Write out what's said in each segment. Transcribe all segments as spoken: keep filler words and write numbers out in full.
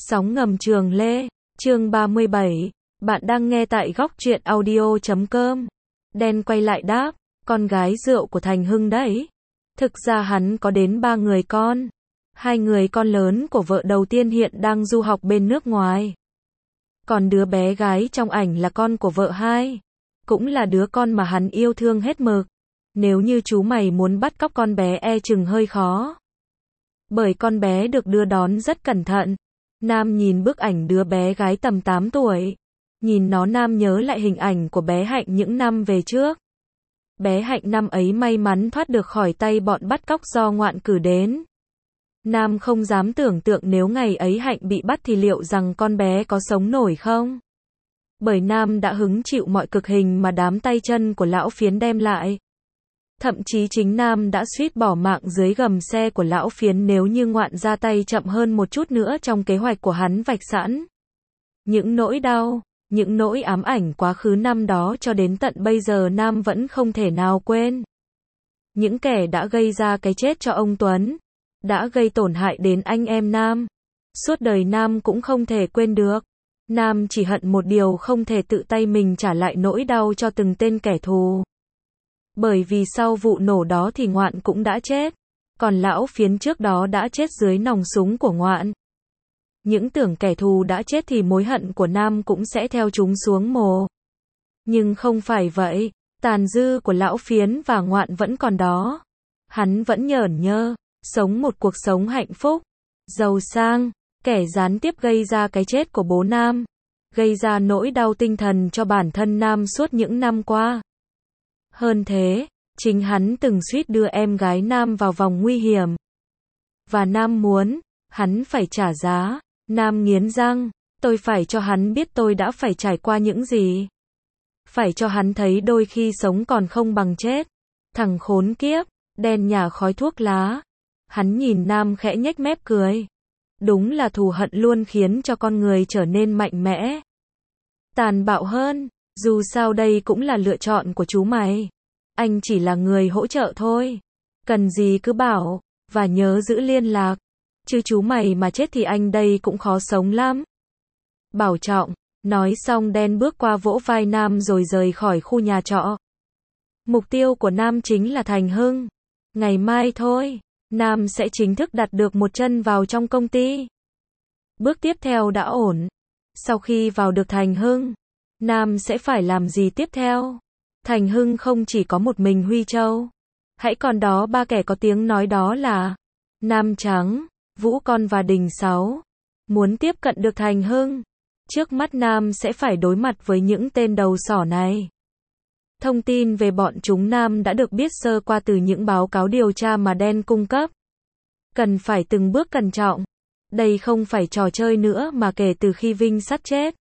Sóng ngầm Trường Lê, chương ba mươi bảy, bạn đang nghe tại góc truyện audio chấm com. Đen quay lại đáp, con gái rượu của Thành Hưng đấy. Thực ra hắn có đến ba người con. Hai người con lớn của vợ đầu tiên hiện đang du học bên nước ngoài. Còn đứa bé gái trong ảnh là con của vợ hai. Cũng là đứa con mà hắn yêu thương hết mực. Nếu như chú mày muốn bắt cóc con bé e chừng hơi khó. Bởi con bé được đưa đón rất cẩn thận. Nam nhìn bức ảnh đứa bé gái tầm tám tuổi. Nhìn nó Nam nhớ lại hình ảnh của bé Hạnh những năm về trước. Bé Hạnh năm ấy may mắn thoát được khỏi tay bọn bắt cóc do Ngoạn cử đến. Nam không dám tưởng tượng nếu ngày ấy Hạnh bị bắt thì liệu rằng con bé có sống nổi không? Bởi Nam đã hứng chịu mọi cực hình mà đám tay chân của lão Phiến đem lại. Thậm chí chính Nam đã suýt bỏ mạng dưới gầm xe của lão Phiến nếu như Ngoạn ra tay chậm hơn một chút nữa trong kế hoạch của hắn vạch sẵn. Những nỗi đau, những nỗi ám ảnh quá khứ năm đó cho đến tận bây giờ Nam vẫn không thể nào quên. Những kẻ đã gây ra cái chết cho ông Tuấn, đã gây tổn hại đến anh em Nam. Suốt đời Nam cũng không thể quên được. Nam chỉ hận một điều không thể tự tay mình trả lại nỗi đau cho từng tên kẻ thù. Bởi vì sau vụ nổ đó thì Ngoạn cũng đã chết. Còn lão Phiến trước đó đã chết dưới nòng súng của Ngoạn. Những tưởng kẻ thù đã chết thì mối hận của Nam cũng sẽ theo chúng xuống mồ. Nhưng không phải vậy. Tàn dư của lão Phiến và Ngoạn vẫn còn đó. Hắn vẫn nhởn nhơ, sống một cuộc sống hạnh phúc, giàu sang. Kẻ gián tiếp gây ra cái chết của bố Nam. Gây ra nỗi đau tinh thần cho bản thân Nam suốt những năm qua. Hơn thế, chính hắn từng suýt đưa em gái Nam vào vòng nguy hiểm. Và Nam muốn, hắn phải trả giá. Nam nghiến răng, tôi phải cho hắn biết tôi đã phải trải qua những gì. Phải cho hắn thấy đôi khi sống còn không bằng chết. Thằng khốn kiếp, đen nhả khói thuốc lá. Hắn nhìn Nam khẽ nhếch mép cười. Đúng là thù hận luôn khiến cho con người trở nên mạnh mẽ. Tàn bạo hơn, dù sao đây cũng là lựa chọn của chú mày. Anh chỉ là người hỗ trợ thôi. Cần gì cứ bảo, và nhớ giữ liên lạc. Chứ chú mày mà chết thì anh đây cũng khó sống lắm. Bảo trọng, nói xong đen bước qua vỗ vai Nam rồi rời khỏi khu nhà trọ. Mục tiêu của Nam chính là Thành Hưng. Ngày mai thôi, Nam sẽ chính thức đặt được một chân vào trong công ty. Bước tiếp theo đã ổn. Sau khi vào được Thành Hưng, Nam sẽ phải làm gì tiếp theo? Thành Hưng không chỉ có một mình Huy Châu. Hãy còn đó ba kẻ có tiếng nói đó là Nam Trắng, Vũ Con và Đình Sáu. Muốn tiếp cận được Thành Hưng, trước mắt Nam sẽ phải đối mặt với những tên đầu sỏ này. Thông tin về bọn chúng Nam đã được biết sơ qua từ những báo cáo điều tra mà đen cung cấp. Cần phải từng bước cẩn trọng. Đây không phải trò chơi nữa mà kể từ khi Vinh Sắt chết.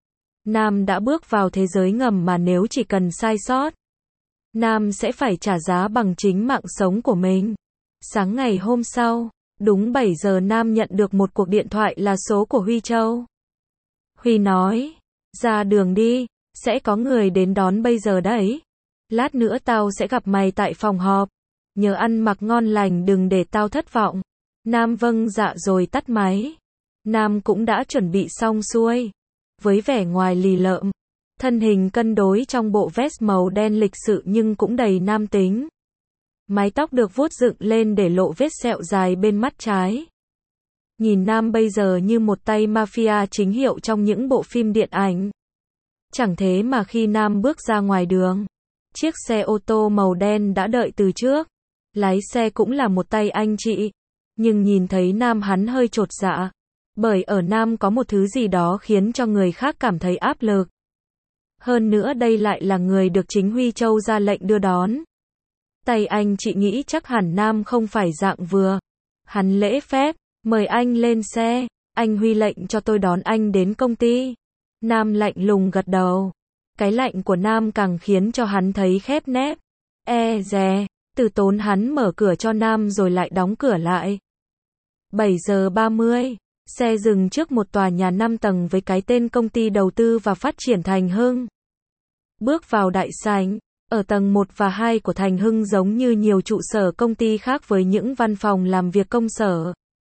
Nam đã bước vào thế giới ngầm mà nếu chỉ cần sai sót, Nam sẽ phải trả giá bằng chính mạng sống của mình. Sáng ngày hôm sau, đúng bảy giờ Nam nhận được một cuộc điện thoại là số của Huy Châu. Huy nói, ra đường đi, sẽ có người đến đón bây giờ đấy. Lát nữa tao sẽ gặp mày tại phòng họp. Nhớ ăn mặc ngon lành đừng để tao thất vọng. Nam vâng dạ rồi tắt máy. Nam cũng đã chuẩn bị xong xuôi. Với vẻ ngoài lì lợm, thân hình cân đối trong bộ vest màu đen lịch sự nhưng cũng đầy nam tính. Mái tóc được vuốt dựng lên để lộ vết sẹo dài bên mắt trái. Nhìn Nam bây giờ như một tay mafia chính hiệu trong những bộ phim điện ảnh. Chẳng thế mà khi Nam bước ra ngoài đường, chiếc xe ô tô màu đen đã đợi từ trước. Lái xe cũng là một tay anh chị. Nhưng nhìn thấy Nam hắn hơi chột dạ. Bởi ở Nam có một thứ gì đó khiến cho người khác cảm thấy áp lực. Hơn nữa đây lại là người được chính Huy Châu ra lệnh đưa đón. Tay anh chị nghĩ chắc hẳn Nam không phải dạng vừa. Hắn lễ phép, mời anh lên xe. Anh Huy lệnh cho tôi đón anh đến công ty. Nam lạnh lùng gật đầu. Cái lạnh của Nam càng khiến cho hắn thấy khép nép. E dè, từ tốn hắn mở cửa cho Nam rồi lại đóng cửa lại. bảy giờ ba mươi, xe dừng trước một tòa nhà năm tầng với cái tên Công ty Đầu tư và Phát triển Thành Hưng. Bước vào đại sảnh, ở tầng một và hai của Thành Hưng giống như nhiều trụ sở công ty khác với những văn phòng làm việc công sở.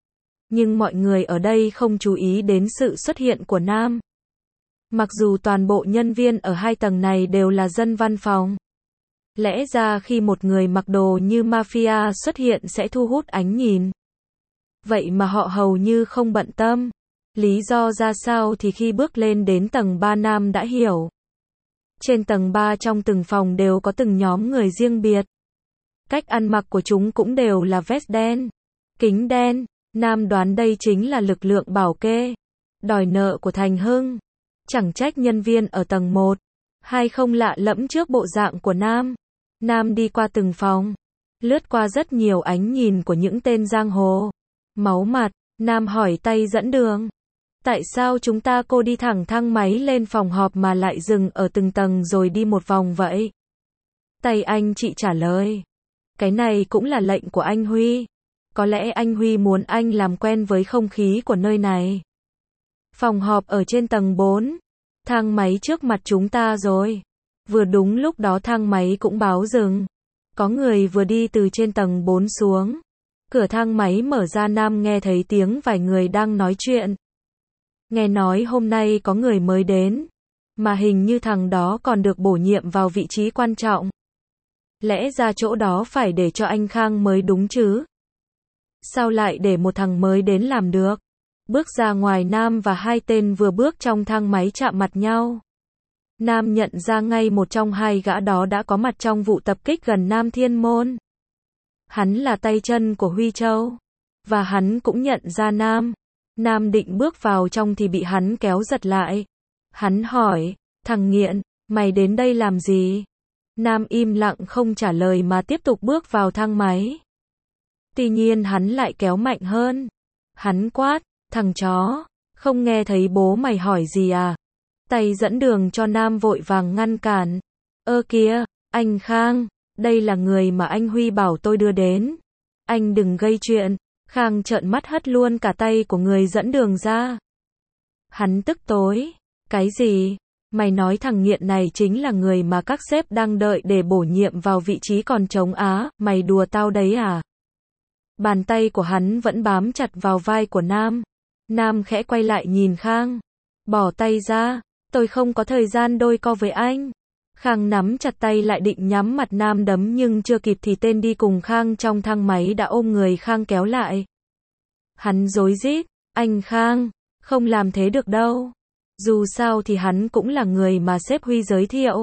Nhưng mọi người ở đây không chú ý đến sự xuất hiện của Nam. Mặc dù toàn bộ nhân viên ở hai tầng này đều là dân văn phòng. Lẽ ra khi một người mặc đồ như mafia xuất hiện sẽ thu hút ánh nhìn. Vậy mà họ hầu như không bận tâm. Lý do ra sao thì khi bước lên đến tầng ba Nam đã hiểu. Trên tầng ba trong từng phòng đều có từng nhóm người riêng biệt. Cách ăn mặc của chúng cũng đều là vest đen, kính đen. Nam đoán đây chính là lực lượng bảo kê, đòi nợ của Thành Hưng. Chẳng trách nhân viên ở tầng một, hai không lạ lẫm trước bộ dạng của Nam. Nam đi qua từng phòng, lướt qua rất nhiều ánh nhìn của những tên giang hồ. Máu mặt, Nam hỏi tay dẫn đường. Tại sao chúng ta cô đi thẳng thang máy lên phòng họp mà lại dừng ở từng tầng rồi đi một vòng vậy? Tay anh chị trả lời. Cái này cũng là lệnh của anh Huy. Có lẽ anh Huy muốn anh làm quen với không khí của nơi này. Phòng họp ở trên tầng bốn. Thang máy trước mặt chúng ta rồi. Vừa đúng lúc đó thang máy cũng báo dừng. Có người vừa đi từ trên tầng bốn xuống. Cửa thang máy mở ra, Nam nghe thấy tiếng vài người đang nói chuyện. Nghe nói hôm nay có người mới đến. Mà hình như thằng đó còn được bổ nhiệm vào vị trí quan trọng. Lẽ ra chỗ đó phải để cho anh Khang mới đúng chứ. Sao lại để một thằng mới đến làm được? Bước ra ngoài, Nam và hai tên vừa bước trong thang máy chạm mặt nhau. Nam nhận ra ngay một trong hai gã đó đã có mặt trong vụ tập kích gần Nam Thiên Môn. Hắn là tay chân của Huy Châu. Và hắn cũng nhận ra Nam. Nam định bước vào trong thì bị hắn kéo giật lại. Hắn hỏi, thằng nghiện, mày đến đây làm gì? Nam im lặng không trả lời mà tiếp tục bước vào thang máy. Tuy nhiên hắn lại kéo mạnh hơn. Hắn quát, thằng chó, không nghe thấy bố mày hỏi gì à? Tay dẫn đường cho Nam vội vàng ngăn cản. Ơ kìa, anh Khang, đây là người mà anh Huy bảo tôi đưa đến. Anh đừng gây chuyện. Khang trợn mắt hất luôn cả tay của người dẫn đường ra. Hắn tức tối. Cái gì? Mày nói thằng nghiện này chính là người mà các sếp đang đợi để bổ nhiệm vào vị trí còn trống á, mày đùa tao đấy à? Bàn tay của hắn vẫn bám chặt vào vai của Nam. Nam khẽ quay lại nhìn Khang. Bỏ tay ra, tôi không có thời gian đôi co với anh. Khang nắm chặt tay lại định nhắm mặt Nam đấm nhưng chưa kịp thì tên đi cùng Khang trong thang máy đã ôm người Khang kéo lại. Hắn rối rít, anh Khang, không làm thế được đâu. Dù sao thì hắn cũng là người mà sếp Huy giới thiệu.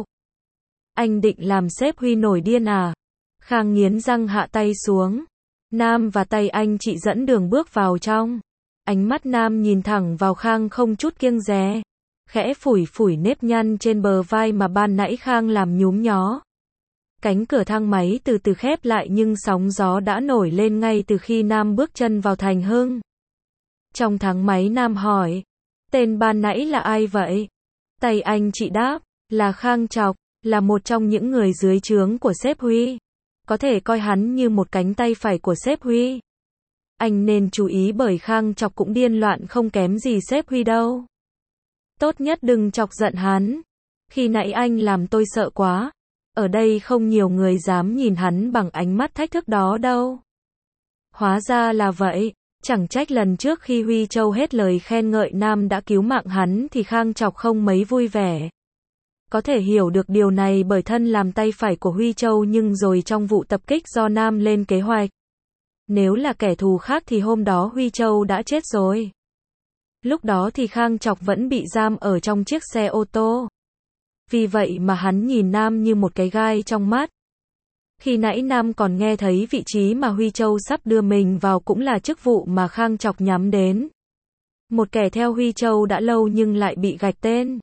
Anh định làm sếp Huy nổi điên à? Khang nghiến răng hạ tay xuống. Nam và tay anh chị dẫn đường bước vào trong. Ánh mắt Nam nhìn thẳng vào Khang không chút kiêng dè. Khẽ phủi phủi nếp nhăn trên bờ vai mà ban nãy Khang làm nhúm nhó. Cánh cửa thang máy từ từ khép lại nhưng sóng gió đã nổi lên ngay từ khi Nam bước chân vào Thành Hưng. Trong thang máy Nam hỏi, tên ban nãy là ai vậy? Tay anh chị đáp, là Khang Chọc, là một trong những người dưới trướng của sếp Huy. Có thể coi hắn như một cánh tay phải của sếp Huy. Anh nên chú ý bởi Khang Chọc cũng điên loạn không kém gì sếp Huy đâu. Tốt nhất đừng chọc giận hắn. Khi nãy anh làm tôi sợ quá. Ở đây không nhiều người dám nhìn hắn bằng ánh mắt thách thức đó đâu. Hóa ra là vậy. Chẳng trách lần trước khi Huy Châu hết lời khen ngợi Nam đã cứu mạng hắn thì Khang Chọc không mấy vui vẻ. Có thể hiểu được điều này bởi thân làm tay phải của Huy Châu nhưng rồi trong vụ tập kích do Nam lên kế hoạch. Nếu là kẻ thù khác thì hôm đó Huy Châu đã chết rồi. Lúc đó thì Khang Chọc vẫn bị giam ở trong chiếc xe ô tô. Vì vậy mà hắn nhìn Nam như một cái gai trong mắt. Khi nãy Nam còn nghe thấy vị trí mà Huy Châu sắp đưa mình vào cũng là chức vụ mà Khang Chọc nhắm đến. Một kẻ theo Huy Châu đã lâu nhưng lại bị gạch tên.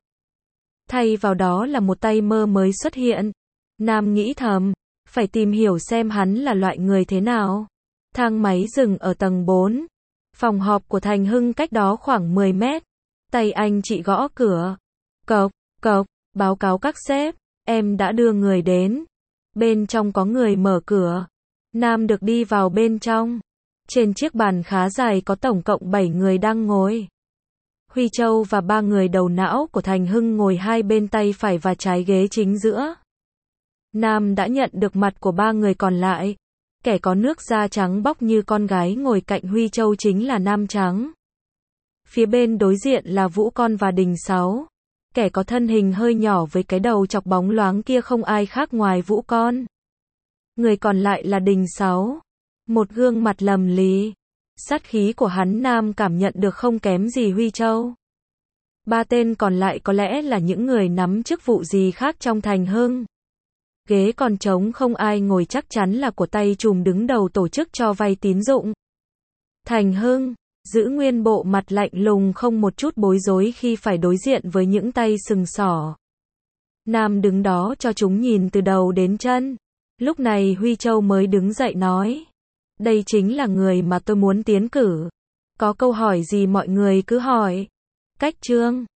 Thay vào đó là một tay mơ mới xuất hiện. Nam nghĩ thầm, phải tìm hiểu xem hắn là loại người thế nào. Thang máy dừng ở tầng bốn. Phòng họp của Thành Hưng cách đó khoảng mười mét. Tay anh chị gõ cửa. Cộc, cộc, báo cáo các sếp, em đã đưa người đến. Bên trong có người mở cửa. Nam được đi vào bên trong. Trên chiếc bàn khá dài có tổng cộng bảy người đang ngồi. Huy Châu và ba người đầu não của Thành Hưng ngồi hai bên tay phải và trái ghế chính giữa. Nam đã nhận được mặt của ba người còn lại. Kẻ có nước da trắng bóc như con gái ngồi cạnh Huy Châu chính là nam trắng. Phía bên đối diện là Vũ Con và Đình Sáu. Kẻ có thân hình hơi nhỏ với cái đầu chọc bóng loáng kia không ai khác ngoài Vũ Con. Người còn lại là Đình Sáu. Một gương mặt lầm lì. Sát khí của hắn Nam cảm nhận được không kém gì Huy Châu. Ba tên còn lại có lẽ là những người nắm chức vụ gì khác trong Thành Hưng. Ghế còn trống không ai ngồi chắc chắn là của tay trùm đứng đầu tổ chức cho vay tín dụng. Thành Hưng giữ nguyên bộ mặt lạnh lùng không một chút bối rối khi phải đối diện với những tay sừng sỏ. Nam đứng đó cho chúng nhìn từ đầu đến chân. Lúc này Huy Châu mới đứng dậy nói. Đây chính là người mà tôi muốn tiến cử. Có câu hỏi gì mọi người cứ hỏi. Cách Trương